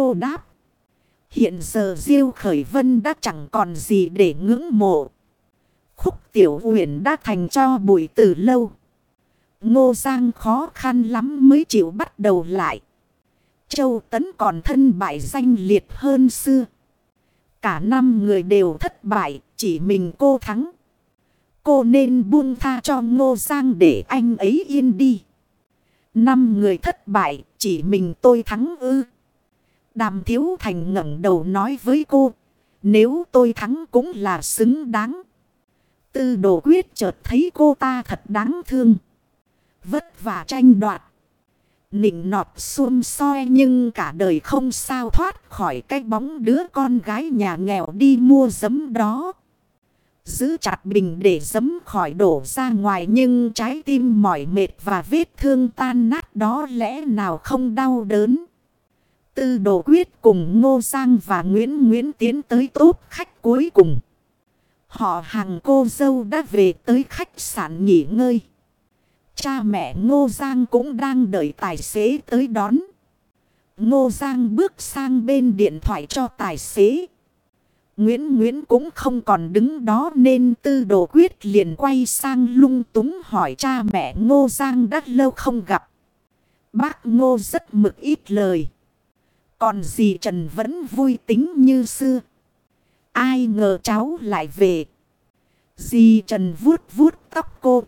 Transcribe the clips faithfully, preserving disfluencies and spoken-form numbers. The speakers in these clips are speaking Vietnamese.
cô đáp. Hiện giờ Diêu Khởi Vân đã chẳng còn gì để ngưỡng mộ. Khúc Tiểu Uyển đã thành cho bụi từ lâu. Ngô Giang khó khăn lắm mới chịu bắt đầu lại. Châu Tấn còn thân bại danh liệt hơn xưa. Cả năm người đều thất bại, chỉ mình cô thắng. Cô nên buông tha cho Ngô Giang để anh ấy yên đi. Năm người thất bại, chỉ mình tôi thắng ư? Đàm Thiếu Thành ngẩng đầu nói với cô. Nếu tôi thắng cũng là xứng đáng. Tư Đồ Quyết chợt thấy cô ta thật đáng thương. Vất vả tranh đoạt. Nịnh nọt xuông soi nhưng cả đời không sao thoát khỏi cái bóng đứa con gái nhà nghèo đi mua giấm đó. Giữ chặt bình để giấm khỏi đổ ra ngoài nhưng trái tim mỏi mệt và vết thương tan nát đó lẽ nào không đau đớn. Tư Đồ Quyết cùng Ngô Giang và Nguyễn Nguyễn tiến tới tốp khách cuối cùng. Họ hàng cô dâu đã về tới khách sạn nghỉ ngơi. Cha mẹ Ngô Giang cũng đang đợi tài xế tới đón. Ngô Giang bước sang bên điện thoại cho tài xế. Nguyễn Nguyễn cũng không còn đứng đó nên Tư Đồ Quyết liền quay sang lung túng hỏi cha mẹ Ngô Giang đã lâu không gặp. Bác Ngô rất mực ít lời. Còn dì Trần vẫn vui tính như xưa. Ai ngờ cháu lại về. Dì Trần vuốt vuốt tóc cô.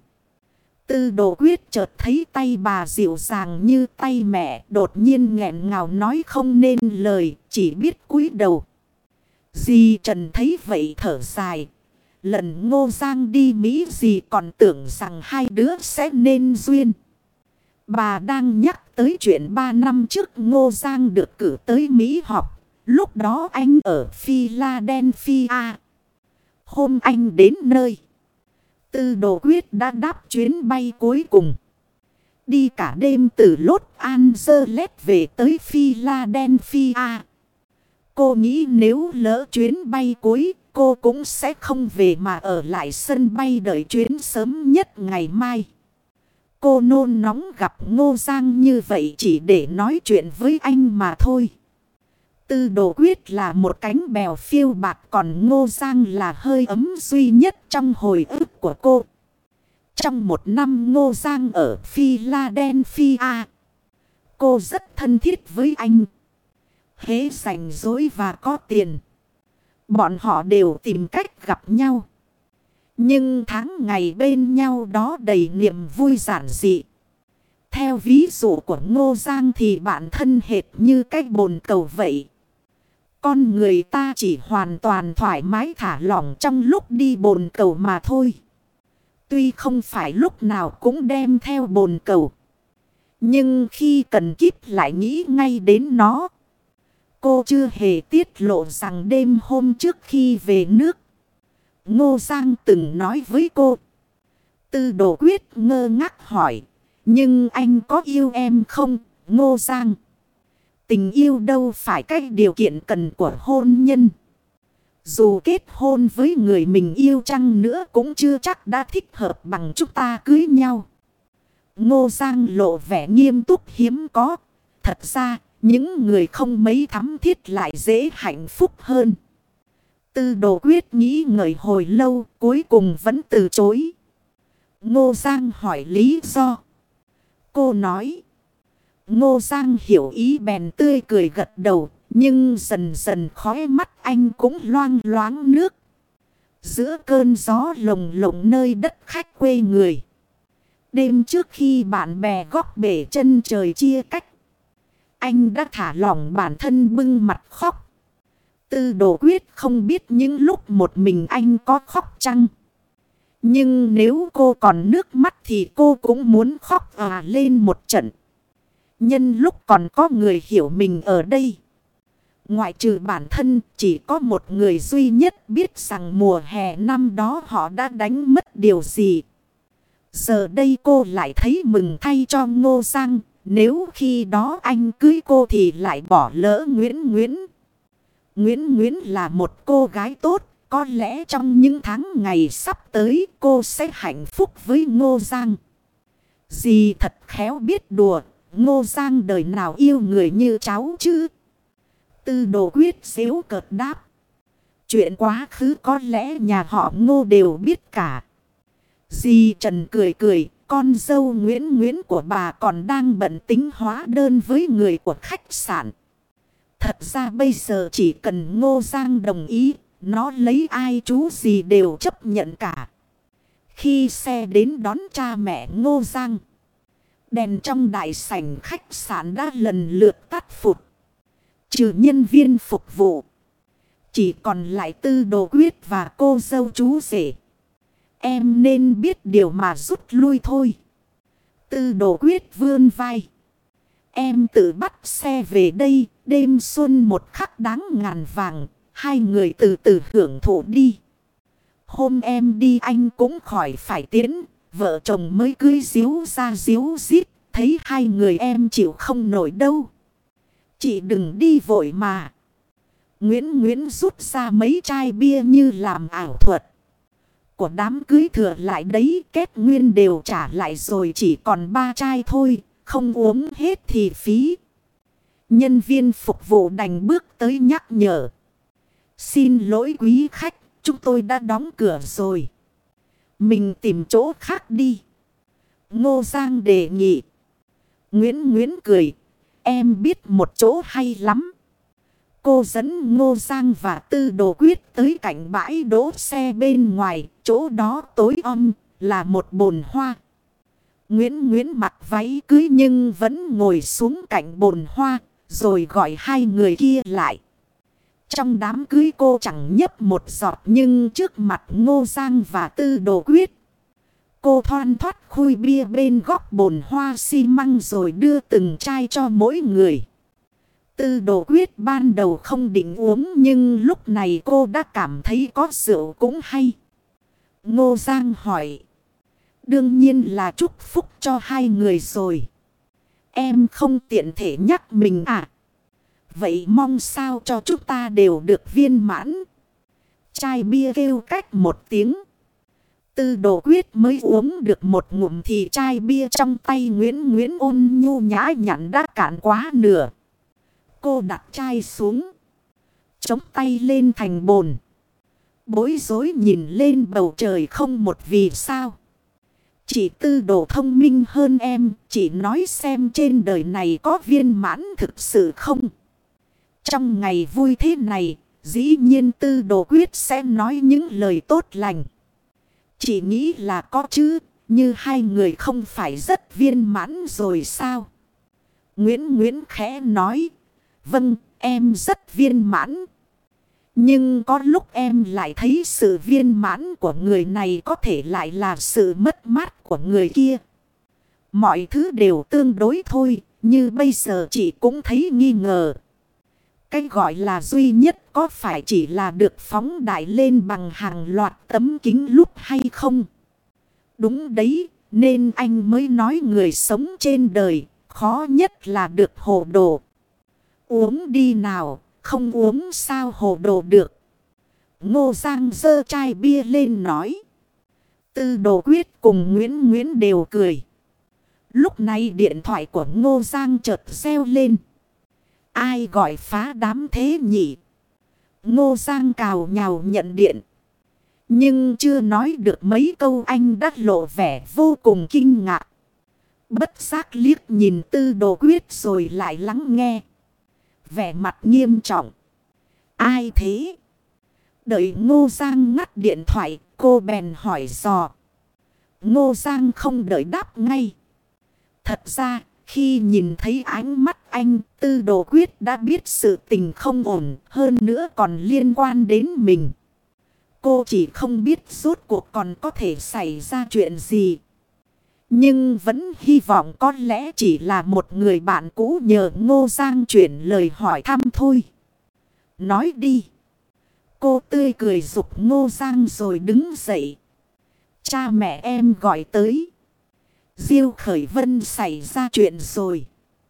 Tư Đồ Quyết chợt thấy tay bà dịu dàng như tay mẹ, đột nhiên nghẹn ngào nói không nên lời, chỉ biết cúi đầu. Dì Trần thấy vậy thở dài. Lần Ngô Giang đi Mỹ dì còn tưởng rằng hai đứa sẽ nên duyên. Bà đang nhắc tới chuyện ba năm trước Ngô Giang được cử tới Mỹ học. Lúc đó anh ở Philadelphia. Hôm anh đến nơi, Tư Đồ Quyết đã đáp chuyến bay cuối cùng. Đi cả đêm từ Los Angeles về tới Philadelphia. Cô nghĩ nếu lỡ chuyến bay cuối, cô cũng sẽ không về mà ở lại sân bay đợi chuyến sớm nhất ngày mai. Cô nôn nóng gặp Ngô Giang như vậy chỉ để nói chuyện với anh mà thôi. Tư Đồ Quyết là một cánh bèo phiêu bạc, còn Ngô Giang là hơi ấm duy nhất trong hồi ức của cô. Trong một năm Ngô Giang ở Philadelphia, cô rất thân thiết với anh. Hễ rảnh rỗi và có tiền, bọn họ đều tìm cách gặp nhau. Nhưng tháng ngày bên nhau đó đầy niềm vui giản dị. Theo ví dụ của Ngô Giang thì bạn thân hệt như cái bồn cầu vậy. Con người ta chỉ hoàn toàn thoải mái thả lỏng trong lúc đi bồn cầu mà thôi. Tuy không phải lúc nào cũng đem theo bồn cầu, nhưng khi cần kíp lại nghĩ ngay đến nó. Cô chưa hề tiết lộ rằng đêm hôm trước khi về nước, Ngô Giang từng nói với cô. Tư Đồ Quyết ngơ ngác hỏi. Nhưng anh có yêu em không, Ngô Giang? Tình yêu đâu phải cái điều kiện cần của hôn nhân. Dù kết hôn với người mình yêu chăng nữa cũng chưa chắc đã thích hợp bằng chúng ta cưới nhau. Ngô Giang lộ vẻ nghiêm túc hiếm có. Thật ra, những người không mấy thắm thiết lại dễ hạnh phúc hơn. Tư Đồ Quyết nghĩ ngợi hồi lâu, cuối cùng vẫn từ chối. Ngô Giang hỏi lý do. Cô nói. Ngô Giang hiểu ý bèn tươi cười gật đầu. Nhưng dần dần khóe mắt anh cũng loang loáng nước. Giữa cơn gió lồng lộng nơi đất khách quê người. Đêm trước khi bạn bè góc bể chân trời chia cách, anh đã thả lỏng bản thân bưng mặt khóc. Tư Đồ Quyết không biết những lúc một mình anh có khóc chăng. Nhưng nếu cô còn nước mắt thì cô cũng muốn khóc òa lên một trận. Nhân lúc còn có người hiểu mình ở đây. Ngoại trừ bản thân, chỉ có một người duy nhất biết rằng mùa hè năm đó họ đã đánh mất điều gì. Giờ đây cô lại thấy mừng thay cho Ngô Giang. Nếu khi đó anh cưới cô thì lại bỏ lỡ Nguyễn Nguyễn. Nguyễn Nguyễn là một cô gái tốt. Có lẽ trong những tháng ngày sắp tới cô sẽ hạnh phúc với Ngô Giang. Dì thật khéo biết đùa. Ngô Giang đời nào yêu người như cháu chứ. Tư Đồ Quyết giễu cợt đáp. Chuyện quá khứ có lẽ nhà họ Ngô đều biết cả. Dì Trần cười cười. Con dâu Nguyễn Nguyễn của bà còn đang bận tính hóa đơn với người của khách sạn. Thật ra bây giờ chỉ cần Ngô Giang đồng ý, nó lấy ai chú gì đều chấp nhận cả. Khi xe đến đón cha mẹ Ngô Giang, đèn trong đại sảnh khách sạn đã lần lượt tắt phụt. Trừ nhân viên phục vụ, chỉ còn lại Tư Đồ Quyết và cô dâu chú rể. Em nên biết điều mà rút lui thôi. Tư Đồ Quyết vươn vai. Em tự bắt xe về đây. Đêm xuân một khắc đáng ngàn vàng. Hai người từ từ hưởng thụ đi. Hôm em đi anh cũng khỏi phải tiến. Vợ chồng mới cưới díu ra díu dít. Thấy hai người em chịu không nổi đâu. Chị đừng đi vội mà. Nguyễn Nguyễn rút ra mấy chai bia như làm ảo thuật. Của đám cưới thừa lại đấy, kết nguyên đều trả lại rồi, chỉ còn ba chai thôi, không uống hết thì phí. Nhân viên phục vụ đành bước tới nhắc nhở. Xin lỗi quý khách, chúng tôi đã đóng cửa rồi. Mình tìm chỗ khác đi. Ngô Giang đề nghị. Nguyễn Nguyễn cười. Em biết một chỗ hay lắm. Cô dẫn Ngô Giang và Tư Đồ Quyết tới cạnh bãi đỗ xe bên ngoài. Chỗ đó tối om là một bồn hoa. Nguyễn Nguyễn mặc váy cưới nhưng vẫn ngồi xuống cạnh bồn hoa. Rồi gọi hai người kia lại. Trong đám cưới cô chẳng nhấp một giọt, nhưng trước mặt Ngô Giang và Tư Đồ Quyết, cô thoăn thoắt khui bia bên góc bồn hoa xi măng rồi đưa từng chai cho mỗi người. Tư Đồ Quyết ban đầu không định uống, nhưng lúc này cô đã cảm thấy có rượu cũng hay. Ngô Giang hỏi. Đương nhiên là chúc phúc cho hai người rồi. Em không tiện thể nhắc mình à? Vậy mong sao cho chúng ta đều được viên mãn. Chai bia kêu cách một tiếng. Tư Đồ Quyết mới uống được một ngụm thì chai bia trong tay Nguyễn Nguyễn ôn nhu nhã nhặn đã cạn quá nửa. Cô đặt chai xuống, chống tay lên thành bồn, bối rối nhìn lên bầu trời không một vì sao. Chị Tư Đồ thông minh hơn em, chị nói xem trên đời này có viên mãn thực sự không? Trong ngày vui thế này, dĩ nhiên Tư Đồ Quyết sẽ nói những lời tốt lành. Chị nghĩ là có chứ, như hai người không phải rất viên mãn rồi sao? Nguyễn Nguyễn khẽ nói. Vâng, em rất viên mãn. Nhưng có lúc em lại thấy sự viên mãn của người này có thể lại là sự mất mát của người kia. Mọi thứ đều tương đối thôi, như bây giờ chị cũng thấy nghi ngờ. Cái gọi là duy nhất có phải chỉ là được phóng đại lên bằng hàng loạt tấm kính lúp hay không? Đúng đấy, nên anh mới nói người sống trên đời, khó nhất là được hồ đồ. Uống đi nào, không uống sao hồ đồ được. Ngô Giang giơ chai bia lên nói. Tư Đồ Quyết cùng Nguyễn Nguyễn đều cười. Lúc này điện thoại của Ngô Giang chợt reo lên. Ai gọi phá đám thế nhỉ? Ngô Giang cào nhào nhận điện. Nhưng chưa nói được mấy câu anh đã lộ vẻ vô cùng kinh ngạc. Bất giác liếc nhìn Tư Đồ Quyết rồi lại lắng nghe. Vẻ mặt nghiêm trọng. Ai thế? Đợi Ngô Giang ngắt điện thoại, cô bèn hỏi dò. Ngô Giang không đợi đáp ngay. Thật ra, khi nhìn thấy ánh mắt anh, Tư Đồ Quyết đã biết sự tình không ổn, hơn nữa còn liên quan đến mình. Cô chỉ không biết rốt cuộc còn có thể xảy ra chuyện gì. Nhưng vẫn hy vọng có lẽ chỉ là một người bạn cũ nhờ Ngô Giang chuyển lời hỏi thăm thôi. Nói đi. Cô tươi cười giục Ngô Giang rồi đứng dậy. Cha mẹ em gọi tới. Diêu Khởi Vân xảy ra chuyện rồi.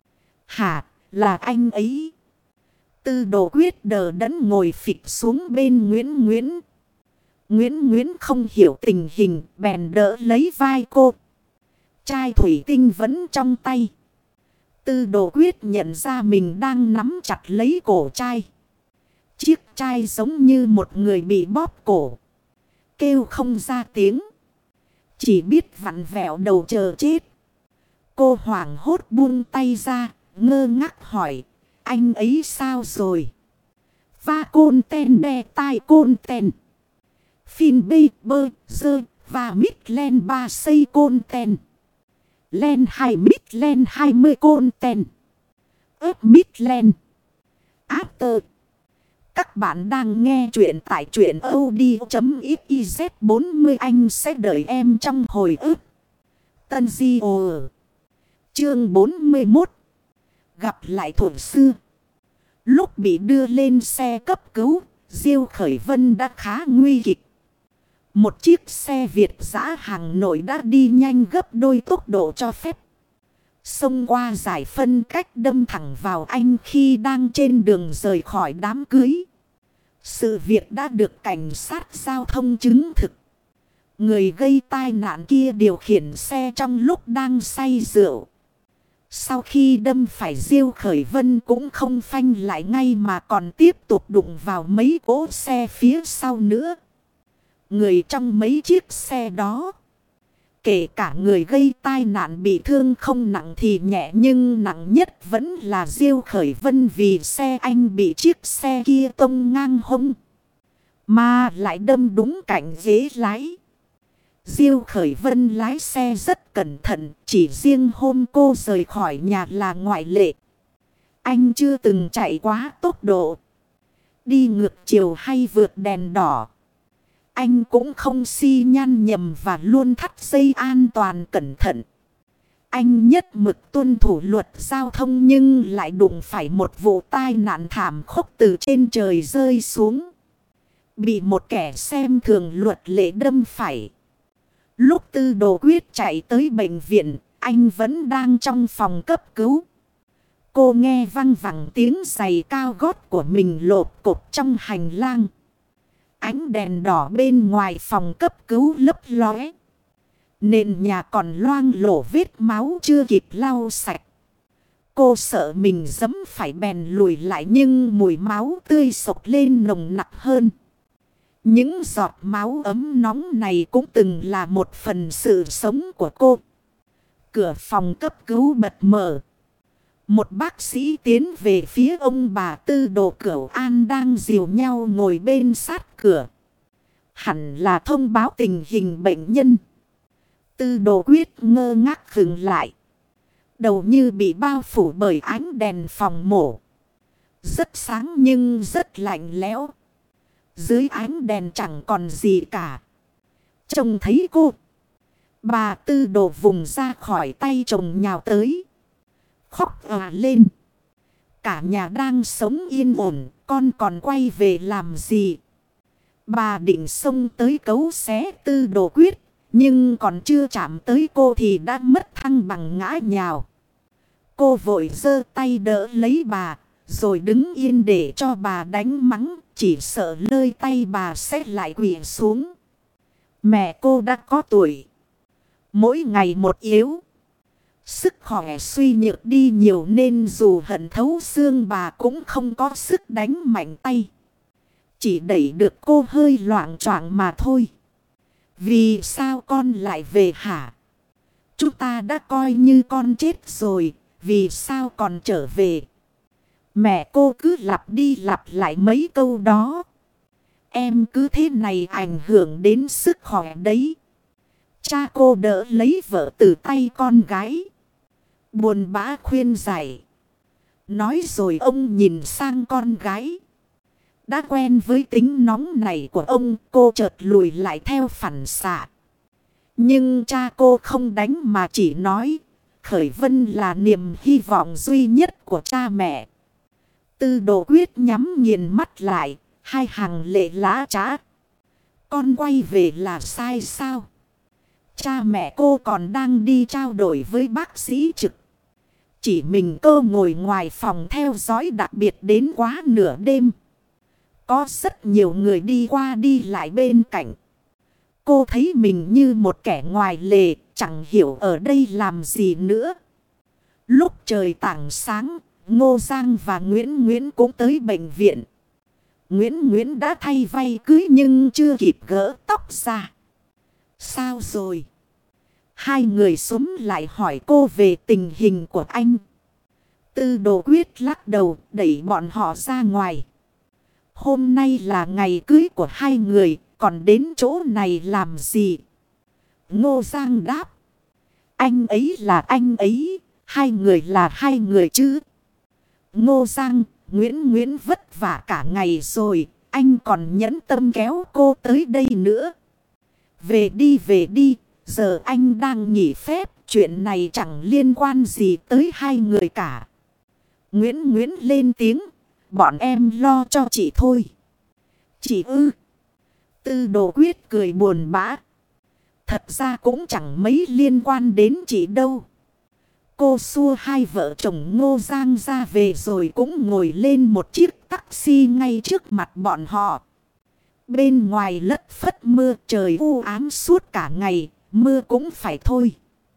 Hả, là anh ấy? Tư Đồ Quyết đờ đẫn ngồi phịch xuống bên Nguyễn Nguyễn. Nguyễn Nguyễn không hiểu tình hình, bèn đỡ lấy vai cô. Chai thủy tinh vẫn trong tay. Tư Đồ Quyết nhận ra mình đang nắm chặt lấy cổ trai. Chiếc trai giống như một người bị bóp cổ. Kêu không ra tiếng. Chỉ biết vặn vẹo đầu chờ chết. Cô hoảng hốt buông tay ra, ngơ ngác hỏi. Anh ấy sao rồi? Va côn ten đe tai côn ten. Phin bê bơ dơ và mít len ba xây côn ten. Len hai mít len hai mươi côn ten. ớp mít len. After. Các bạn đang nghe chuyện tại truyện audio.xyz bốn mươi. Anh sẽ đợi em trong hồi ức. Tân Di Ồ. Chương bốn mươi mốt. Gặp lại thuở xưa. Lúc bị đưa lên xe cấp cứu, Diêu Khởi Vân đã khá nguy kịch. Một chiếc xe Việt dã hàng nội đã đi nhanh gấp đôi tốc độ cho phép. Xông qua giải phân cách đâm thẳng vào anh khi đang trên đường rời khỏi đám cưới. Sự việc đã được cảnh sát giao thông chứng thực. Người gây tai nạn kia điều khiển xe trong lúc đang say rượu. Sau khi đâm phải Diêu Khởi Vân cũng không phanh lại ngay mà còn tiếp tục đụng vào mấy cỗ xe phía sau nữa. Người trong mấy chiếc xe đó, kể cả người gây tai nạn bị thương không nặng thì nhẹ, nhưng nặng nhất vẫn là Diêu Khởi Vân vì xe anh bị chiếc xe kia tông ngang hông. Mà lại đâm đúng cạnh ghế lái. Diêu Khởi Vân lái xe rất cẩn thận, chỉ riêng hôm cô rời khỏi nhà là ngoại lệ. Anh chưa từng chạy quá tốc độ, đi ngược chiều hay vượt đèn đỏ. Anh cũng không xi nhan nhầm và luôn thắt dây an toàn cẩn thận. Anh nhất mực tuân thủ luật giao thông nhưng lại đụng phải một vụ tai nạn thảm khốc từ trên trời rơi xuống. Bị một kẻ xem thường luật lệ đâm phải. Lúc Tư Đồ Quyết chạy tới bệnh viện, anh vẫn đang trong phòng cấp cứu. Cô nghe văng vẳng tiếng giày cao gót của mình lộp cộp trong hành lang. Ánh đèn đỏ bên ngoài phòng cấp cứu lấp lóe. Nền nhà còn loang lổ vết máu chưa kịp lau sạch. Cô sợ mình giẫm phải bèn lùi lại nhưng mùi máu tươi sộc lên nồng nặc hơn. Những giọt máu ấm nóng này cũng từng là một phần sự sống của cô. Cửa phòng cấp cứu bật mở. Một bác sĩ tiến về phía ông bà Tư Đồ Cửu An đang dìu nhau ngồi bên sát cửa. Hẳn là thông báo tình hình bệnh nhân. Tư Đồ Quyết ngơ ngác khựng lại. Đầu như bị bao phủ bởi ánh đèn phòng mổ. Rất sáng nhưng rất lạnh lẽo. Dưới ánh đèn chẳng còn gì cả. Trông thấy cô, bà Tư Đồ vùng ra khỏi tay chồng nhào tới. Khóc òa lên. Cả nhà đang sống yên ổn, con còn quay về làm gì? Bà định xông tới cấu xé Tư Đồ Quyết, nhưng còn chưa chạm tới cô thì đã mất thăng bằng ngã nhào. Cô vội giơ tay đỡ lấy bà, rồi đứng yên để cho bà đánh mắng, chỉ sợ lơi tay bà sẽ lại quỵ xuống. Mẹ cô đã có tuổi, mỗi ngày một yếu. Sức khỏe suy nhược đi nhiều nên dù hận thấu xương bà cũng không có sức đánh mạnh tay. Chỉ đẩy được cô hơi loạng choạng mà thôi. Vì sao con lại về hả? Chúng ta đã coi như con chết rồi, vì sao còn trở về? Mẹ cô cứ lặp đi lặp lại mấy câu đó. Em cứ thế này ảnh hưởng đến sức khỏe đấy. Cha cô đỡ lấy vợ từ tay con gái, buồn bã khuyên giải. Nói rồi ông nhìn sang con gái. Đã quen với tính nóng này của ông, cô chợt lùi lại theo phản xạ. Nhưng cha cô không đánh mà chỉ nói, Khởi Vân là niềm hy vọng duy nhất của cha mẹ. Tư Đồ Quyết nhắm nghiền mắt lại, hai hàng lệ lá trá. Con quay về là sai sao? Cha mẹ cô còn đang đi trao đổi với bác sĩ trực. Chỉ mình cô ngồi ngoài phòng theo dõi, đặc biệt đến quá nửa đêm. Có rất nhiều người đi qua đi lại bên cạnh. Cô thấy mình như một kẻ ngoài lề, chẳng hiểu ở đây làm gì nữa. Lúc trời tảng sáng, Ngô Giang và Nguyễn Nguyễn cũng tới bệnh viện. Nguyễn Nguyễn đã thay vay cưới nhưng chưa kịp gỡ tóc ra. Sao rồi? Hai người xúm lại hỏi cô về tình hình của anh. Tư Đồ Quyết lắc đầu đẩy bọn họ ra ngoài. Hôm nay là ngày cưới của hai người, còn đến chỗ này làm gì? Ngô Giang đáp. Anh ấy là anh ấy, hai người là hai người chứ. Ngô Giang, Nguyễn Nguyễn vất vả cả ngày rồi, anh còn nhẫn tâm kéo cô tới đây nữa. Về đi về đi, giờ anh đang nghỉ phép, chuyện này chẳng liên quan gì tới hai người cả. Nguyễn Nguyễn lên tiếng, bọn em lo cho chị thôi. Chị ư? Tư Đồ Quyết cười buồn bã. Thật ra cũng chẳng mấy liên quan đến chị đâu. Cô xua hai vợ chồng Ngô Giang ra về rồi cũng ngồi lên một chiếc taxi ngay trước mặt bọn họ. Bên ngoài lất phất mưa, trời u ám suốt cả ngày, mưa cũng phải thôi.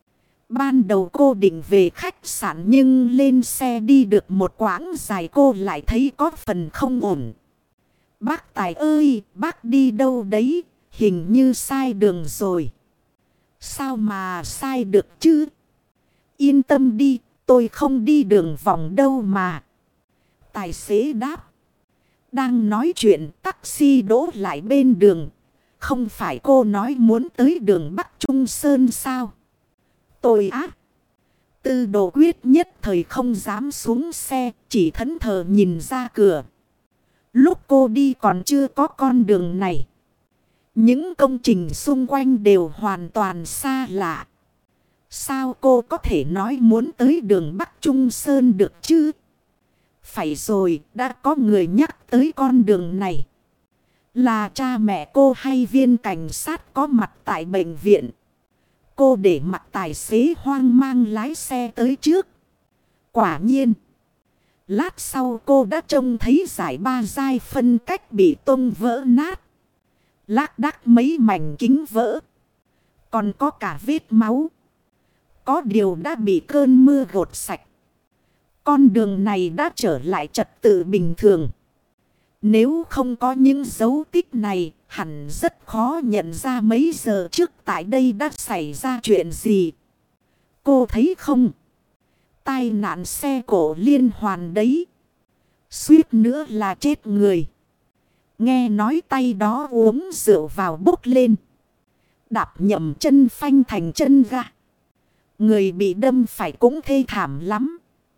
Ban đầu cô định về khách sạn nhưng lên xe đi được một quãng dài cô lại thấy có phần không ổn. Bác Tài ơi, bác đi đâu đấy? Hình như sai đường rồi. Sao mà sai được chứ? Yên tâm đi, tôi không đi đường vòng đâu mà. Tài xế đáp. Đang nói chuyện, taxi đỗ lại bên đường. Không phải cô nói muốn tới đường Bắc Trung Sơn sao? Tôi á. Tư Đồ Quyết nhất thời không dám xuống xe, chỉ thẫn thờ nhìn ra cửa. Lúc cô đi còn chưa có con đường này. Những công trình xung quanh đều hoàn toàn xa lạ. Sao cô có thể nói muốn tới đường Bắc Trung Sơn được chứ? Phải rồi, đã có người nhắc tới con đường này. Là cha mẹ cô hay viên cảnh sát có mặt tại bệnh viện. Cô để mặc tài xế hoang mang lái xe tới trước. Quả nhiên. Lát sau cô đã trông thấy dải ba dai phân cách bị tung vỡ nát. Lác đác mấy mảnh kính vỡ. Còn có cả vết máu. Có điều đã bị cơn mưa gột sạch. Con đường này đã trở lại trật tự bình thường. Nếu không có những dấu tích này, hẳn rất khó nhận ra mấy giờ trước tại đây đã xảy ra chuyện gì. Cô thấy không? Tai nạn xe cộ liên hoàn đấy. Suýt nữa là chết người. Nghe nói tay đó uống rượu vào bốc lên. Đạp nhầm chân phanh thành chân ga. Người bị đâm phải cũng thê thảm lắm.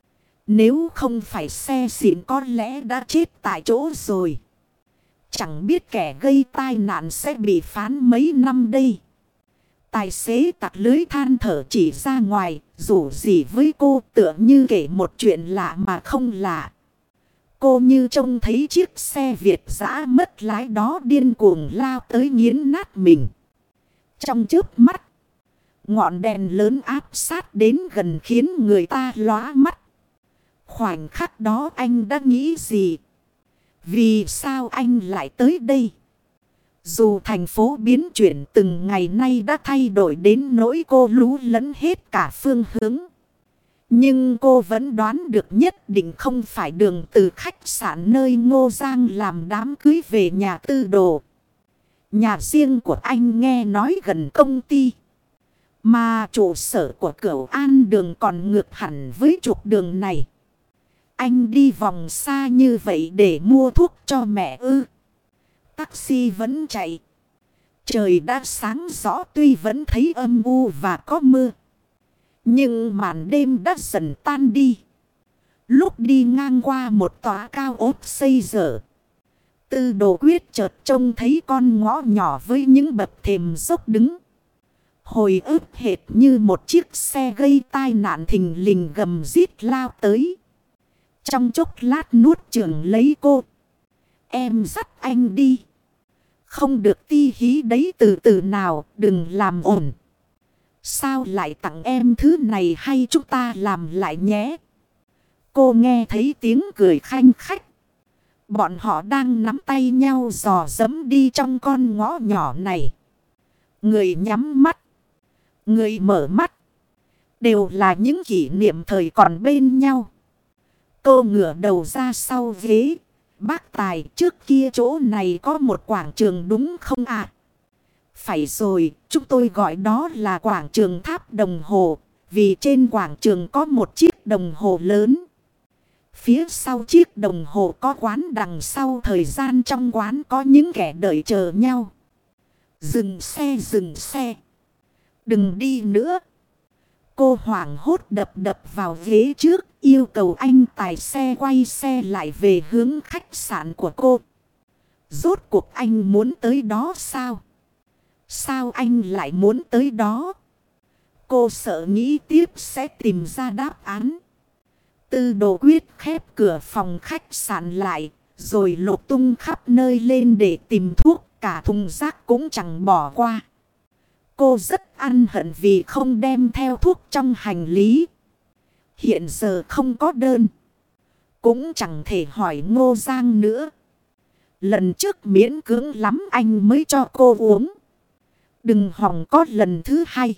Nếu không phải xe xịn có lẽ đã chết tại chỗ rồi. Chẳng biết kẻ gây tai nạn sẽ bị phán mấy năm đây. Tài xế tặc lưới than thở chỉ ra ngoài, rủ gì với cô tựa như kể một chuyện lạ mà không lạ. Cô như trông thấy chiếc xe Việt dã mất lái đó điên cuồng lao tới nghiến nát mình. Trong chớp mắt, ngọn đèn lớn áp sát đến gần khiến người ta lóa mắt. Khoảnh khắc đó anh đã nghĩ gì? Vì sao anh lại tới đây? Dù thành phố biến chuyển từng ngày nay đã thay đổi đến nỗi cô lú lẫn hết cả phương hướng. Nhưng cô vẫn đoán được nhất định không phải đường từ khách sạn nơi Ngô Giang làm đám cưới về nhà Tư Đồ. Nhà riêng của anh nghe nói gần công ty. Mà trụ sở của Cửu An đường còn ngược hẳn với trục đường này. Anh đi vòng xa như vậy để mua thuốc cho mẹ ư? Taxi vẫn chạy. Trời đã sáng rõ tuy vẫn thấy âm u và có mưa. Nhưng màn đêm đã dần tan đi. Lúc đi ngang qua một tòa cao ốt xây dở. Tư Đồ Quyết chợt trông thấy con ngõ nhỏ với những bậc thềm dốc đứng. Hồi ức hệt như một chiếc xe gây tai nạn thình lình gầm rít lao tới. Trong chốc lát nuốt chửng lấy cô. Em dắt anh đi. Không được ti hí đấy, từ từ nào, đừng làm ổn. Sao lại tặng em thứ này, hay chúng ta làm lại nhé? Cô nghe thấy tiếng cười khanh khách. Bọn họ đang nắm tay nhau dò dẫm đi trong con ngõ nhỏ này. Người nhắm mắt. Người mở mắt. Đều là những kỷ niệm thời còn bên nhau. Cô ngửa đầu ra sau ghế. Bác Tài, trước kia chỗ này có một quảng trường đúng không ạ? Phải rồi, chúng tôi gọi đó là quảng trường tháp đồng hồ. Vì trên quảng trường có một chiếc đồng hồ lớn. Phía sau chiếc đồng hồ có quán, đằng sau thời gian trong quán có những kẻ đợi chờ nhau. Dừng xe, dừng xe. Đừng đi nữa. Cô hoảng hốt đập đập vào ghế trước, yêu cầu anh tài xe quay xe lại về hướng khách sạn của cô. Rốt cuộc anh muốn tới đó sao? Sao anh lại muốn tới đó? Cô sợ nghĩ tiếp sẽ tìm ra đáp án. Tư Đồ Quyết khép cửa phòng khách sạn lại, rồi lục tung khắp nơi lên để tìm thuốc, cả thùng rác cũng chẳng bỏ qua. Cô rất ăn hận vì không đem theo thuốc trong hành lý. Hiện giờ không có đơn. Cũng chẳng thể hỏi Ngô Giang nữa. Lần trước miễn cưỡng lắm anh mới cho cô uống. Đừng hòng có lần thứ hai.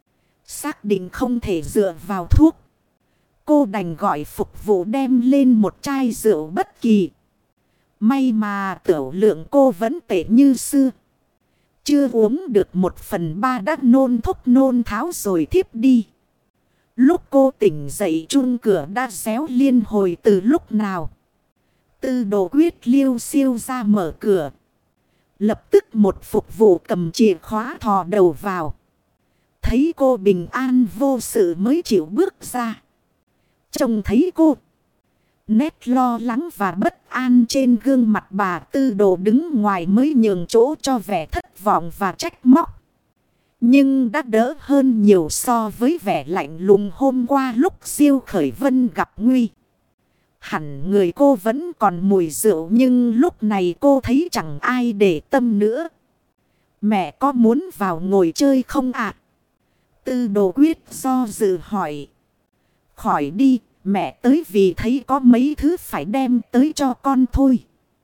Xác định không thể dựa vào thuốc. Cô đành gọi phục vụ đem lên một chai rượu bất kỳ. May mà tiểu lượng cô vẫn tệ như xưa. Chưa uống được một phần ba đã nôn thốc nôn tháo rồi thiếp đi. Lúc cô tỉnh dậy chuông cửa đã réo liên hồi từ lúc nào. Tư Đồ Quyết liêu siêu ra mở cửa. Lập tức một phục vụ cầm chìa khóa thò đầu vào. Thấy cô bình an vô sự mới chịu bước ra. Trông thấy cô. Nét lo lắng và bất an trên gương mặt bà Tư Đồ đứng ngoài mới nhường chỗ cho vẻ thất vọng và trách móc. Nhưng đã đỡ hơn nhiều so với vẻ lạnh lùng hôm qua lúc Diêu Khởi Vân gặp nguy. Hẳn người cô vẫn còn mùi rượu nhưng lúc này cô thấy chẳng ai để tâm nữa. Mẹ có muốn vào ngồi chơi không ạ? Tư Đồ Quyết do dự hỏi. Khỏi đi, mẹ tới vì thấy có mấy thứ phải đem tới cho con thôi.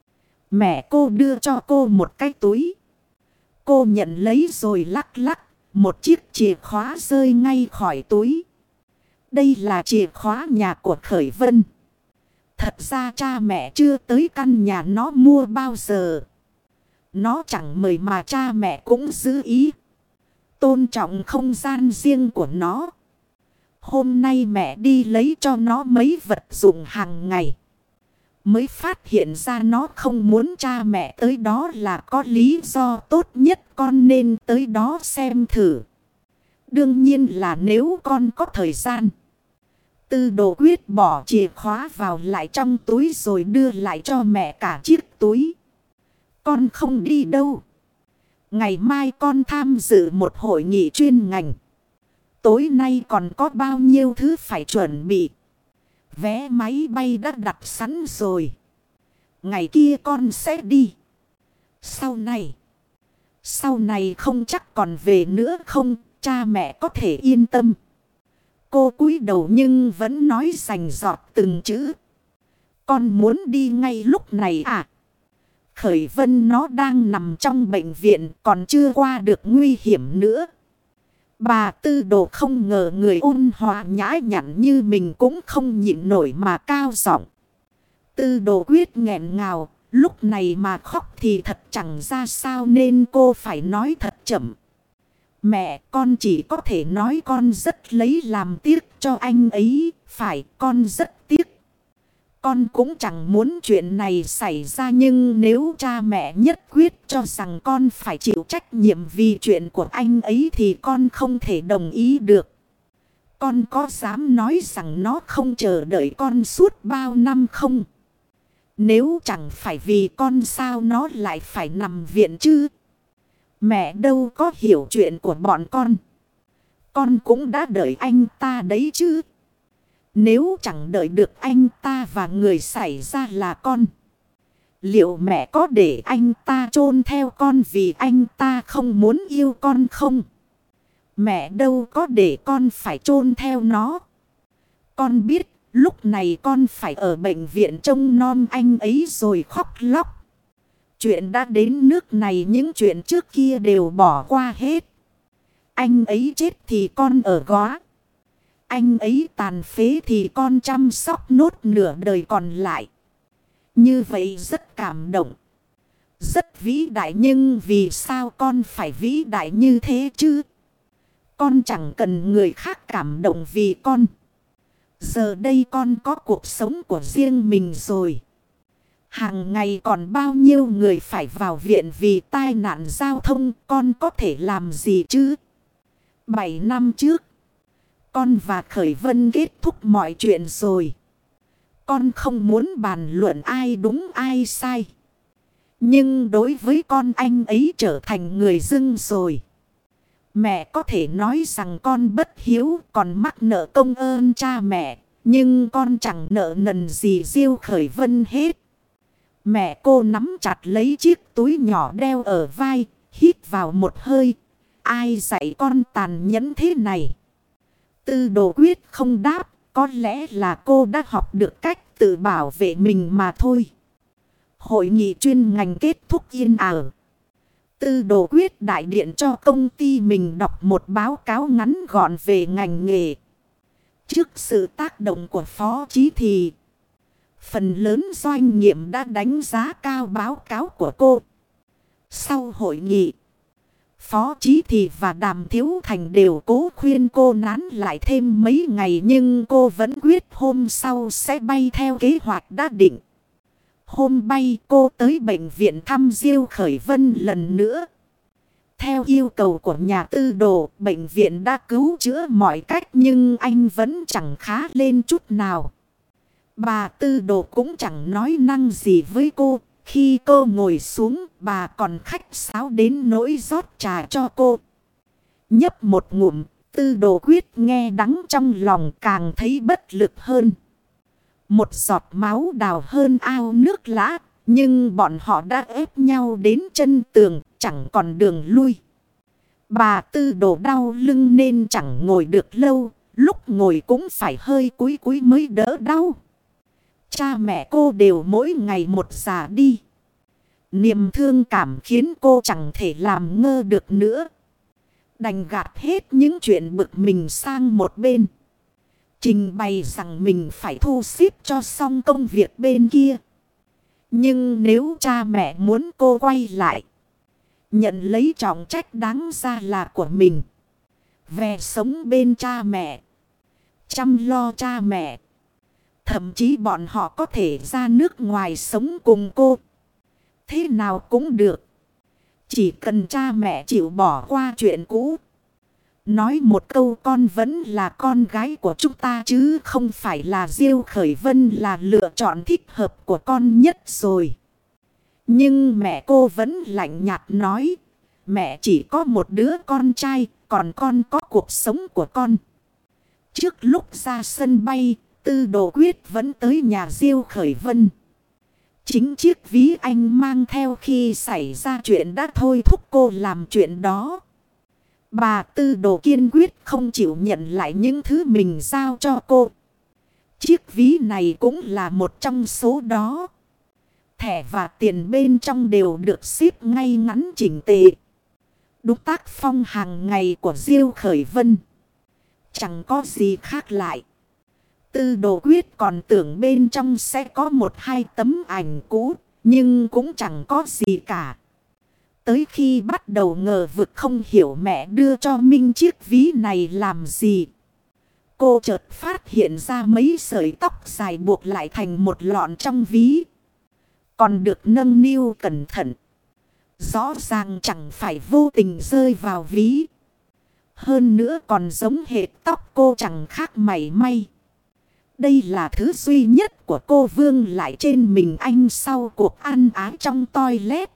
Mẹ cô đưa cho cô một cái túi. Cô nhận lấy rồi lắc lắc, một chiếc chìa khóa rơi ngay khỏi túi. Đây là chìa khóa nhà của Khởi Vân. Thật ra cha mẹ chưa tới căn nhà nó mua bao giờ. Nó chẳng mời mà cha mẹ cũng giữ ý. Tôn trọng không gian riêng của nó. Hôm nay mẹ đi lấy cho nó mấy vật dụng hàng ngày. Mới phát hiện ra nó không muốn cha mẹ tới đó là có lý do tốt nhất con nên tới đó xem thử. Đương nhiên là nếu con có thời gian. Tư Đồ Quyết bỏ chìa khóa vào lại trong túi rồi đưa lại cho mẹ cả chiếc túi. Con không đi đâu. Ngày mai con tham dự một hội nghị chuyên ngành. Tối nay còn có bao nhiêu thứ phải chuẩn bị. Vé máy bay đã đặt sẵn rồi. Ngày kia con sẽ đi. Sau này. Sau này không chắc còn về nữa không. Cha mẹ có thể yên tâm. Cô cúi đầu nhưng vẫn nói rành rọt từng chữ. Con muốn đi ngay lúc này à? Khởi Vân nó đang nằm trong bệnh viện còn chưa qua được nguy hiểm nữa. Bà Tư Đồ không ngờ người ôn hòa nhã nhặn như mình cũng không nhịn nổi mà cao giọng. Tư Đồ Quyết nghẹn ngào, lúc này mà khóc thì thật chẳng ra sao nên cô phải nói thật chậm. Mẹ, con chỉ có thể nói con rất lấy làm tiếc cho anh ấy, phải con rất tiếc. Con cũng chẳng muốn chuyện này xảy ra nhưng nếu cha mẹ nhất quyết cho rằng con phải chịu trách nhiệm vì chuyện của anh ấy thì con không thể đồng ý được. Con có dám nói rằng nó không chờ đợi con suốt bao năm không? Nếu chẳng phải vì con sao nó lại phải nằm viện chứ? Mẹ đâu có hiểu chuyện của bọn con. Con cũng đã đợi anh ta đấy chứ. Nếu chẳng đợi được anh ta và người xảy ra là con. Liệu mẹ có để anh ta chôn theo con vì anh ta không muốn yêu con không? Mẹ đâu có để con phải chôn theo nó. Con biết lúc này con phải ở bệnh viện trông nom anh ấy rồi khóc lóc. Chuyện đã đến nước này những chuyện trước kia đều bỏ qua hết. Anh ấy chết thì con ở góa. anh ấy tàn phế thì con chăm sóc nốt nửa đời còn lại. Như vậy rất cảm động. Rất vĩ đại, nhưng vì sao con phải vĩ đại như thế chứ? Con chẳng cần người khác cảm động vì con. Giờ đây con có cuộc sống của riêng mình rồi. Hàng ngày còn bao nhiêu người phải vào viện vì tai nạn giao thông, con có thể làm gì chứ? Bảy năm trước, con và Khởi Vân kết thúc mọi chuyện rồi. Con không muốn bàn luận ai đúng ai sai. Nhưng đối với con, anh ấy trở thành người dưng rồi. Mẹ có thể nói rằng con bất hiếu, còn mắc nợ công ơn cha mẹ. Nhưng con chẳng nợ nần gì Diêu Khởi Vân hết. Mẹ cô nắm chặt lấy chiếc túi nhỏ đeo ở vai, hít vào một hơi. Ai dạy con tàn nhẫn thế này? Tư Đồ Quyết không đáp. Có lẽ là cô đã học được cách tự bảo vệ mình mà thôi. Hội nghị chuyên ngành kết thúc yên ả. Tư Đồ Quyết đại điện cho công ty mình đọc một báo cáo ngắn gọn về ngành nghề. Trước sự tác động của Phó Chí thì phần lớn doanh nghiệp đã đánh giá cao báo cáo của cô. Sau hội nghị, Phó Chí Thì và Đàm Thiếu Thành đều cố khuyên cô nán lại thêm mấy ngày, nhưng cô vẫn quyết hôm sau sẽ bay theo kế hoạch đã định. Hôm bay, cô tới bệnh viện thăm Diêu Khởi Vân lần nữa. Theo yêu cầu của nhà Tư Đồ, bệnh viện đã cứu chữa mọi cách nhưng anh vẫn chẳng khá lên chút nào. Bà Tư Đồ cũng chẳng nói năng gì với cô. Khi cô ngồi xuống, bà còn khách sáo đến nỗi rót trà cho cô. Nhấp một ngụm, Tư Đồ Quyết nghe đắng trong lòng, càng thấy bất lực hơn. Một giọt máu đào hơn ao nước lã, nhưng bọn họ đã ép nhau đến chân tường, chẳng còn đường lui. Bà Tư Đồ đau lưng nên chẳng ngồi được lâu, lúc ngồi cũng phải hơi cúi cúi mới đỡ đau. Cha mẹ cô đều mỗi ngày một già đi. Niềm thương cảm khiến cô chẳng thể làm ngơ được nữa. Đành gạt hết những chuyện bực mình sang một bên. Trình bày rằng mình phải thu xếp cho xong công việc bên kia. Nhưng nếu cha mẹ muốn cô quay lại, nhận lấy trọng trách đáng ra là của mình, về sống bên cha mẹ, chăm lo cha mẹ, thậm chí bọn họ có thể ra nước ngoài sống cùng cô, thế nào cũng được. Chỉ cần cha mẹ chịu bỏ qua chuyện cũ, nói một câu con vẫn là con gái của chúng ta chứ không phải là Diêu Khởi Vân là lựa chọn thích hợp của con nhất rồi. Nhưng mẹ cô vẫn lạnh nhạt nói, mẹ chỉ có một đứa con trai, còn con có cuộc sống của con. Trước lúc ra sân bay, Tư Đồ Quyết vẫn tới nhà Diêu Khởi Vân. Chính chiếc ví anh mang theo khi xảy ra chuyện đã thôi thúc cô làm chuyện đó. Bà Tư Đồ kiên quyết không chịu nhận lại những thứ mình giao cho cô. Chiếc ví này cũng là một trong số đó. Thẻ và tiền bên trong đều được xếp ngay ngắn chỉnh tề. Đúng tác phong hàng ngày của Diêu Khởi Vân. Chẳng có gì khác lại. Tư Đồ Quyết còn tưởng bên trong sẽ có một hai tấm ảnh cũ, nhưng cũng chẳng có gì cả. Tới khi bắt đầu ngờ vực không hiểu mẹ đưa cho Minh chiếc ví này làm gì, cô chợt phát hiện ra mấy sợi tóc dài buộc lại thành một lọn trong ví, còn được nâng niu cẩn thận. Rõ ràng chẳng phải vô tình rơi vào ví. Hơn nữa còn giống hệt tóc cô chẳng khác mảy may. Đây là thứ duy nhất của cô vương lại trên mình anh sau cuộc ăn ái trong toilet.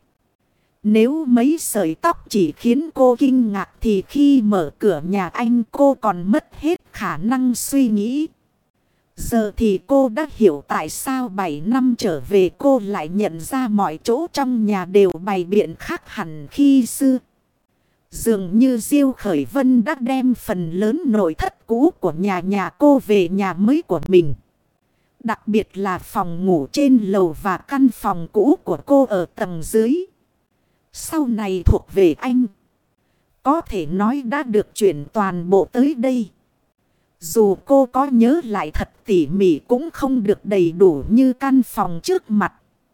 Nếu mấy sợi tóc chỉ khiến cô kinh ngạc thì khi mở cửa nhà anh cô còn mất hết khả năng suy nghĩ. Giờ thì cô đã hiểu tại sao bảy năm trở về cô lại nhận ra mọi chỗ trong nhà đều bày biện khác hẳn khi xưa. Dường như Diêu Khởi Vân đã đem phần lớn nội thất cũ của nhà nhà cô về nhà mới của mình. Đặc biệt là phòng ngủ trên lầu và căn phòng cũ của cô ở tầng dưới. Sau này thuộc về anh. Có thể nói đã được chuyển toàn bộ tới đây. Dù cô có nhớ lại thật tỉ mỉ cũng không được đầy đủ như căn phòng trước mặt.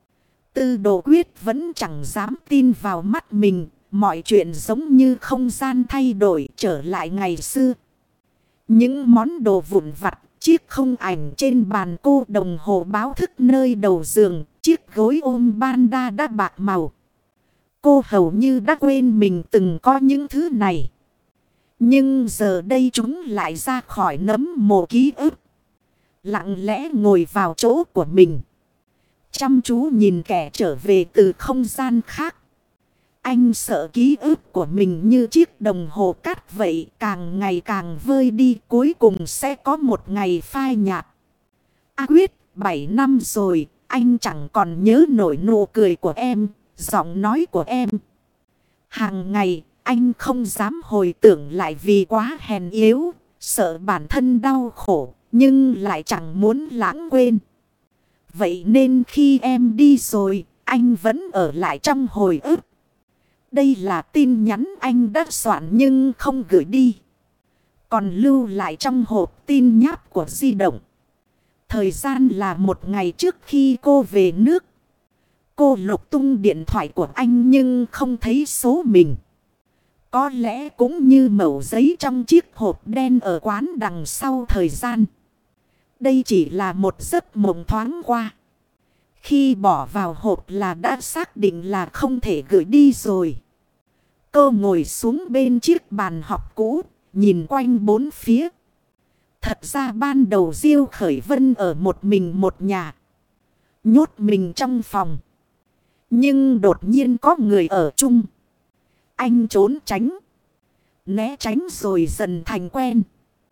Tư Đồ Quyết vẫn chẳng dám tin vào mắt mình. Mọi chuyện giống như không gian thay đổi trở lại ngày xưa. Những món đồ vụn vặt, chiếc không ảnh trên bàn cô, đồng hồ báo thức nơi đầu giường, chiếc gối ôm panda đã bạc màu. Cô hầu như đã quên mình từng có những thứ này. Nhưng giờ đây chúng lại ra khỏi nấm mồ ký ức. Lặng lẽ ngồi vào chỗ của mình. Chăm chú nhìn kẻ trở về từ không gian khác. Anh sợ ký ức của mình như chiếc đồng hồ cát vậy, càng ngày càng vơi đi, cuối cùng sẽ có một ngày phai nhạt. A Quyết, bảy năm rồi, anh chẳng còn nhớ nổi nụ cười của em, giọng nói của em. Hàng ngày, anh không dám hồi tưởng lại vì quá hèn yếu, sợ bản thân đau khổ, nhưng lại chẳng muốn lãng quên. Vậy nên khi em đi rồi, anh vẫn ở lại trong hồi ức. Đây là tin nhắn anh đã soạn nhưng không gửi đi. Còn lưu lại trong hộp tin nháp của di động. Thời gian là một ngày trước khi cô về nước. Cô lục tung điện thoại của anh nhưng không thấy số mình. Có lẽ cũng như mẩu giấy trong chiếc hộp đen ở quán đằng sau thời gian. Đây chỉ là một giấc mộng thoáng qua. Khi bỏ vào hộp là đã xác định là không thể gửi đi rồi. Cô ngồi xuống bên chiếc bàn học cũ, nhìn quanh bốn phía. Thật ra ban đầu Diêu Khởi Vân ở một mình một nhà. Nhốt mình trong phòng. Nhưng đột nhiên có người ở chung. Anh trốn tránh. Né tránh rồi dần thành quen.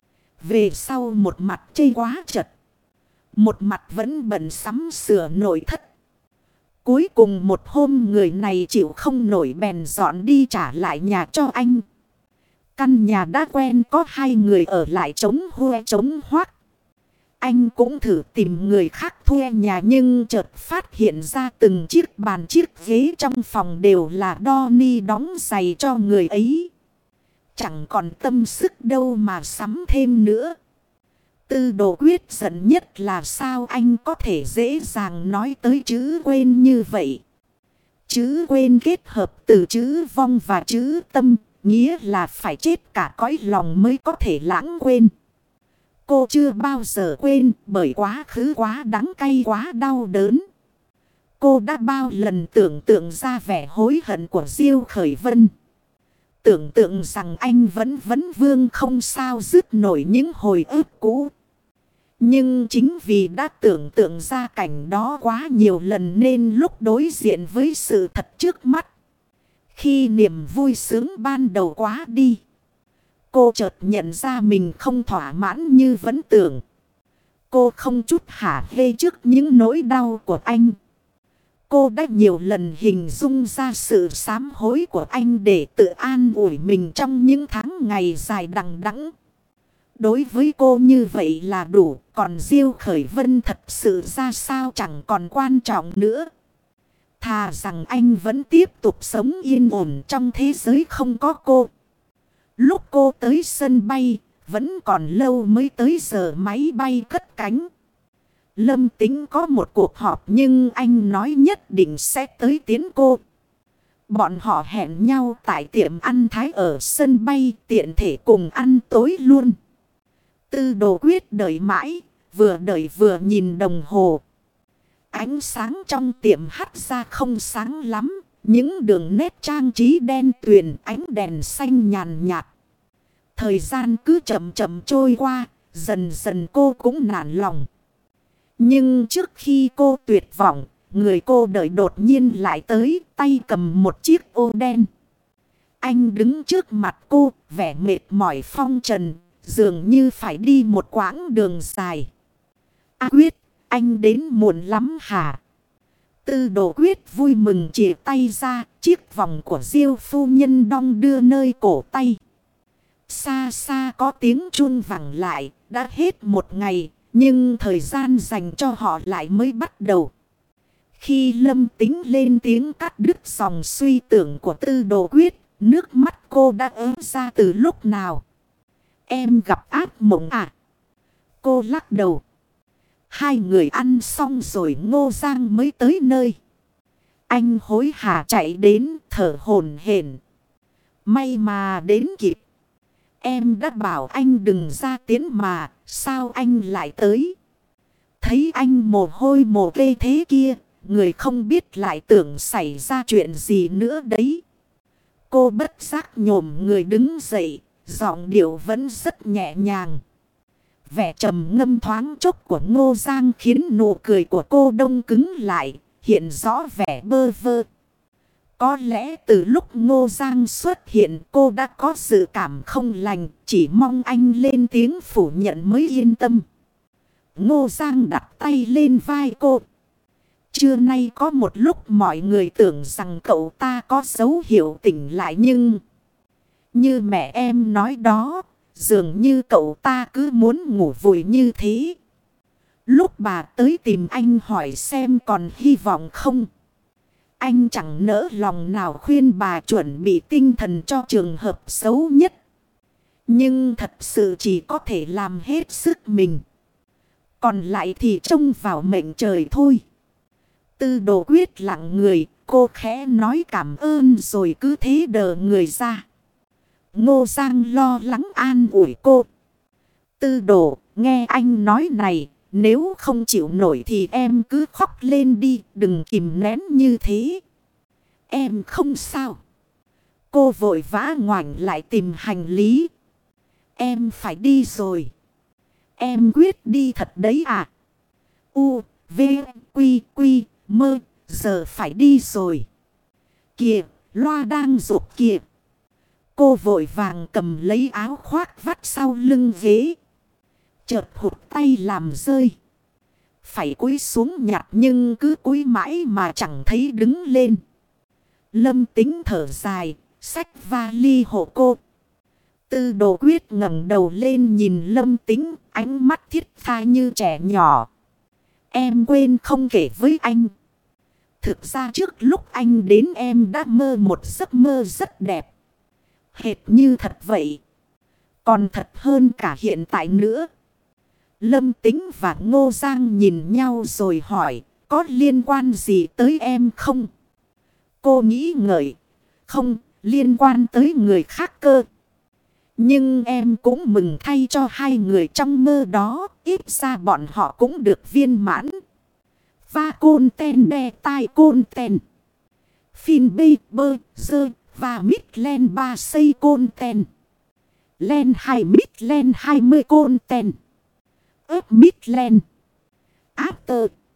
Về sau một mặt chê quá chật. Một mặt vẫn bận sắm sửa nội thất. Cuối cùng một hôm người này chịu không nổi bèn dọn đi trả lại nhà cho anh. Căn nhà đã quen có hai người ở lại trống hoe trống hoác. Anh cũng thử tìm người khác thuê nhà nhưng chợt phát hiện ra từng chiếc bàn chiếc ghế trong phòng đều là Donnie đóng giày cho người ấy. Chẳng còn tâm sức đâu mà sắm thêm nữa. Tư Đồ Quyết giận nhất là sao anh có thể dễ dàng nói tới chữ quên như vậy. Chữ quên kết hợp từ chữ vong và chữ tâm, nghĩa là phải chết cả cõi lòng mới có thể lãng quên. Cô chưa bao giờ quên bởi quá khứ quá đắng cay quá đau đớn. Cô đã bao lần tưởng tượng ra vẻ hối hận của Diêu Khởi Vân. Tưởng tượng rằng anh vẫn vấn vương không sao dứt nổi những hồi ức cũ. Nhưng chính vì đã tưởng tượng ra cảnh đó quá nhiều lần nên lúc đối diện với sự thật trước mắt. Khi niềm vui sướng ban đầu quá đi. Cô chợt nhận ra mình không thỏa mãn như vẫn tưởng. Cô không chút hả hê trước những nỗi đau của anh. Cô đã nhiều lần hình dung ra sự sám hối của anh để tự an ủi mình trong những tháng ngày dài đằng đẵng. Đối với cô như vậy là đủ, còn Diêu Khởi Vân thật sự ra sao chẳng còn quan trọng nữa. Thà rằng anh vẫn tiếp tục sống yên ổn trong thế giới không có cô. Lúc cô tới sân bay, vẫn còn lâu mới tới giờ máy bay cất cánh. Lâm Tính có một cuộc họp nhưng anh nói nhất định sẽ tới tiễn cô. Bọn họ hẹn nhau tại tiệm ăn Thái ở sân bay, tiện thể cùng ăn tối luôn. Tư Đồ Quyết đợi mãi, vừa đợi vừa nhìn đồng hồ. Ánh sáng trong tiệm hắt ra không sáng lắm, những đường nét trang trí đen tuyền, ánh đèn xanh nhàn nhạt. Thời gian cứ chậm chậm trôi qua, dần dần cô cũng nản lòng. Nhưng trước khi cô tuyệt vọng, người cô đợi đột nhiên lại tới, tay cầm một chiếc ô đen. Anh đứng trước mặt cô, vẻ mệt mỏi phong trần, dường như phải đi một quãng đường dài. A Quyết, anh đến muộn lắm hả? Tư Đồ Quyết vui mừng chìa tay ra, chiếc vòng của Diêu phu nhân đong đưa nơi cổ tay. Xa xa có tiếng chuông vẳng lại, đã hết một ngày, nhưng thời gian dành cho họ lại mới bắt đầu. Khi Lâm Tính lên tiếng cắt đứt dòng suy tưởng của Tư Đồ Quyết, nước mắt cô đã ứa ra từ lúc nào? Em gặp ác mộng à? Cô lắc đầu. Hai người ăn xong rồi Ngô Giang mới tới nơi. Anh hối hả chạy đến thở hổn hển. May mà đến kịp. Em đã bảo anh đừng ra tiến mà. Sao anh lại tới? Thấy anh mồ hôi mồ kê thế kia. Người không biết lại tưởng xảy ra chuyện gì nữa đấy. Cô bất giác nhổm người đứng dậy. Giọng điệu vẫn rất nhẹ nhàng. Vẻ trầm ngâm thoáng chốc của Ngô Giang khiến nụ cười của cô đông cứng lại. Hiện rõ vẻ bơ vơ. Có lẽ từ lúc Ngô Giang xuất hiện cô đã có dự cảm không lành. Chỉ mong anh lên tiếng phủ nhận mới yên tâm. Ngô Giang đặt tay lên vai cô. Trưa nay có một lúc mọi người tưởng rằng cậu ta có dấu hiệu tỉnh lại nhưng... Như mẹ em nói đó, dường như cậu ta cứ muốn ngủ vùi như thế. Lúc bà tới tìm anh hỏi xem còn hy vọng không. Anh chẳng nỡ lòng nào khuyên bà chuẩn bị tinh thần cho trường hợp xấu nhất. Nhưng thật sự chỉ có thể làm hết sức mình. Còn lại thì trông vào mệnh trời thôi. Tư Đồ Quyết lặng người, cô khẽ nói cảm ơn rồi cứ thế đờ người ra. Ngô Giang lo lắng an ủi cô. Tư Đồ, nghe anh nói này, nếu không chịu nổi thì em cứ khóc lên đi, đừng kìm nén như thế. Em không sao. Cô vội vã ngoảnh lại tìm hành lý. Em phải đi rồi. Em quyết đi thật đấy à? U, V, Quy, Quy, Mơ, giờ phải đi rồi. Kìa, loa đang rục kìa. Cô vội vàng cầm lấy áo khoác vắt sau lưng ghế. Chợt hụt tay làm rơi. Phải cúi xuống nhặt nhưng cứ cúi mãi mà chẳng thấy đứng lên. Lâm Tính thở dài, xách vali hộ cô. Tư Đồ Quyết ngẩng đầu lên nhìn Lâm Tính, ánh mắt thiết tha như trẻ nhỏ. Em quên không kể với anh. Thực ra trước lúc anh đến em đã mơ một giấc mơ rất đẹp. Hệt như thật vậy. Còn thật hơn cả hiện tại nữa. Lâm Tính và Ngô Giang nhìn nhau rồi hỏi, có liên quan gì tới em không? Cô nghĩ ngợi, không, liên quan tới người khác cơ. Nhưng em cũng mừng thay cho hai người trong mơ đó, ít ra bọn họ cũng được viên mãn. Và côn ten đe tai côn ten. Phin bê bơ dơ và mít len ba xây côn ten. Len hai mít len hai mươi côn ten. ớp mít len. After.